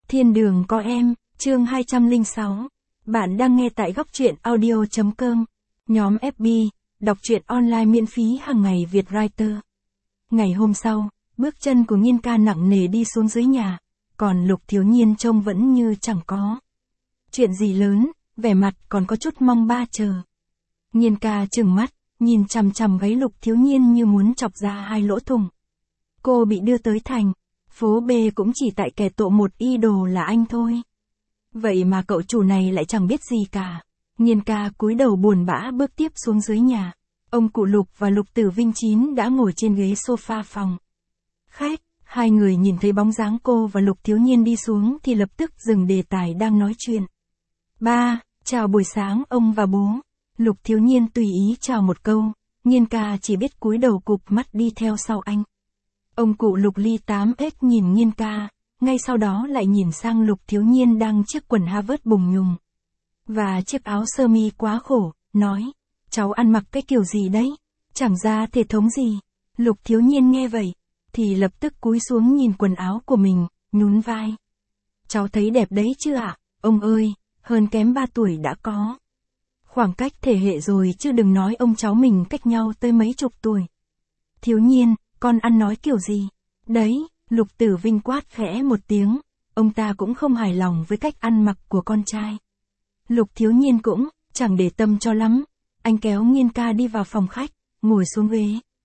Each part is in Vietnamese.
Thiên đường có em, chương 206. Bạn đang nghe tại góc truyện audio.com. Nhóm FB, đọc truyện online miễn phí hàng ngày Việt Writer. Ngày hôm sau, bước chân của Nhiên ca nặng nề đi xuống dưới nhà, còn Lục Thiếu Nhiên trông vẫn như chẳng có chuyện gì lớn, vẻ mặt còn có chút mong ba chờ. Nhiên ca trừng mắt, nhìn chằm chằm gáy Lục Thiếu Nhiên như muốn chọc ra hai lỗ thủng. Cô bị đưa tới thành phố B cũng chỉ tại kẻ tộ một y đồ là anh thôi. Vậy mà cậu chủ này lại chẳng biết gì cả. Nhiên ca cúi đầu buồn bã bước tiếp xuống dưới nhà. Ông cụ Lục và Lục Tử Vinh Chín đã ngồi trên ghế sofa phòng khách. Hai người nhìn thấy bóng dáng cô và Lục Thiếu Nhiên đi xuống thì lập tức dừng đề tài đang nói chuyện. Ba, chào buổi sáng ông và bố. Lục Thiếu Nhiên tùy ý chào một câu. Nhiên ca chỉ biết cúi đầu cụp mắt đi theo sau anh. Ông cụ Lục ly 8X nhìn Nhiên ca, ngay sau đó lại nhìn sang Lục Thiếu Nhiên đang chiếc quần Harvard bùng nhùng và chiếc áo sơ mi quá khổ, nói, cháu ăn mặc cái kiểu gì đấy, chẳng ra thể thống gì. Lục Thiếu Nhiên nghe vậy, thì lập tức cúi xuống nhìn quần áo của mình, nhún vai. Cháu thấy đẹp đấy chứ ạ, ông ơi, hơn kém 3 tuổi đã có khoảng cách thể hệ rồi chứ đừng nói ông cháu mình cách nhau tới mấy chục tuổi. Thiếu Nhiên, con ăn nói kiểu gì? Đấy, Lục Tử Vinh quát khẽ một tiếng, ông ta cũng không hài lòng với cách ăn mặc của con trai. Lục Thiếu Nhiên cũng chẳng để tâm cho lắm, anh kéo Nhiên ca đi vào phòng khách, ngồi xuống ghế.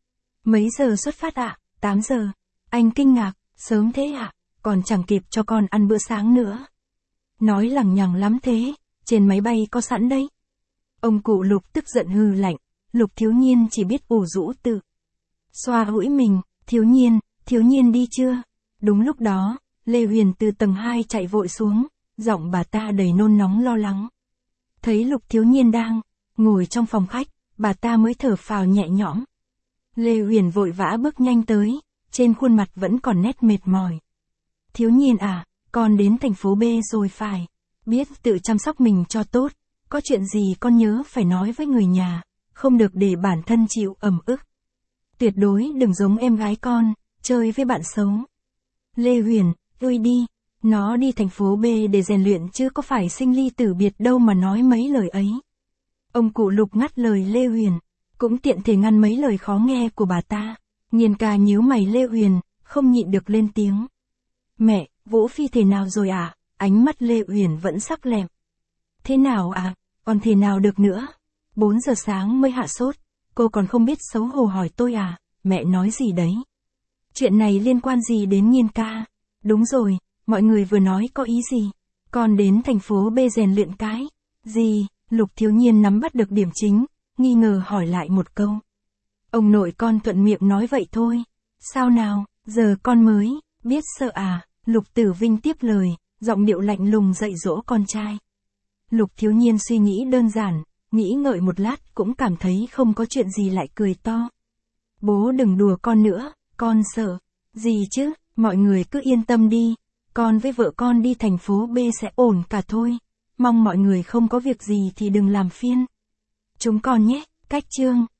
Mấy giờ xuất phát ạ? 8 giờ. Anh kinh ngạc, sớm thế ạ, còn chẳng kịp cho con ăn bữa sáng nữa. Nói lằng nhằng lắm thế, trên máy bay có sẵn đấy. Ông cụ Lục tức giận hừ lạnh, Lục Thiếu Nhiên chỉ biết ủ rũ tự xoa hũi mình, Thiếu Nhiên đi chưa? Đúng lúc đó, Lê Huyền từ tầng 2 chạy vội xuống, giọng bà ta đầy nôn nóng lo lắng. Thấy Lục Thiếu Nhiên đang ngồi trong phòng khách, bà ta mới thở phào nhẹ nhõm. Lê Huyền vội vã bước nhanh tới, trên khuôn mặt vẫn còn nét mệt mỏi. Thiếu Nhiên à, con đến thành phố B rồi phải, biết tự chăm sóc mình cho tốt, có chuyện gì con nhớ phải nói với người nhà, không được để bản thân chịu ẩm ức. Tuyệt đối đừng giống em gái con, chơi với bạn xấu. Lê Huyền, ơi đi, nó đi thành phố B để rèn luyện chứ có phải sinh ly tử biệt đâu mà nói mấy lời ấy. Ông cụ Lục ngắt lời Lê Huyền, cũng tiện thể ngăn mấy lời khó nghe của bà ta. Nhiên ca nhíu mày Lê Huyền, không nhịn được lên tiếng. Mẹ, Vũ Phi thế nào rồi à? Ánh mắt Lê Huyền vẫn sắc lẹm. Thế nào à? Còn thế nào được nữa? 4 giờ sáng mới hạ sốt. Cô còn không biết xấu hổ hỏi tôi à, mẹ nói gì đấy? Chuyện này liên quan gì đến Nhiên ca? Đúng rồi, mọi người vừa nói có ý gì? Con đến thành phố B rèn luyện cái gì? Lục Thiếu Nhiên nắm bắt được điểm chính, nghi ngờ hỏi lại một câu. Ông nội con thuận miệng nói vậy thôi. Sao nào, giờ con mới biết sợ à? Lục Tử Vinh tiếp lời, giọng điệu lạnh lùng dạy dỗ con trai. Lục Thiếu Nhiên suy nghĩ đơn giản, nghĩ ngợi một lát cũng cảm thấy không có chuyện gì lại cười to. Bố đừng đùa con nữa, con sợ. Gì chứ, mọi người cứ yên tâm đi, con với vợ con đi thành phố B sẽ ổn cả thôi. Mong mọi người không có việc gì thì đừng làm phiền chúng con nhé. Cách chương